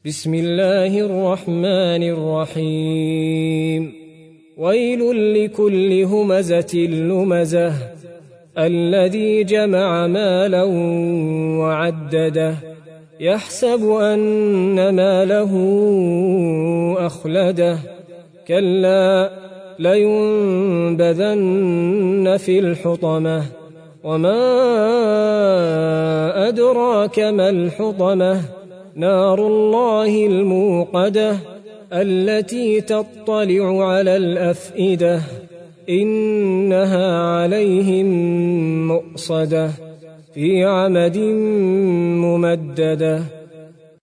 بسم الله الرحمن الرحيم ويل لكل همزة لمزة الذي جمع مالا وعدده يحسب أن ماله أخلده كلا لينبذن في الحطمة وما أدراك ما الحطمة نار الله الموقدة التي تطلع على الأفئدة إنها عليهم مؤصدة في عمد ممددة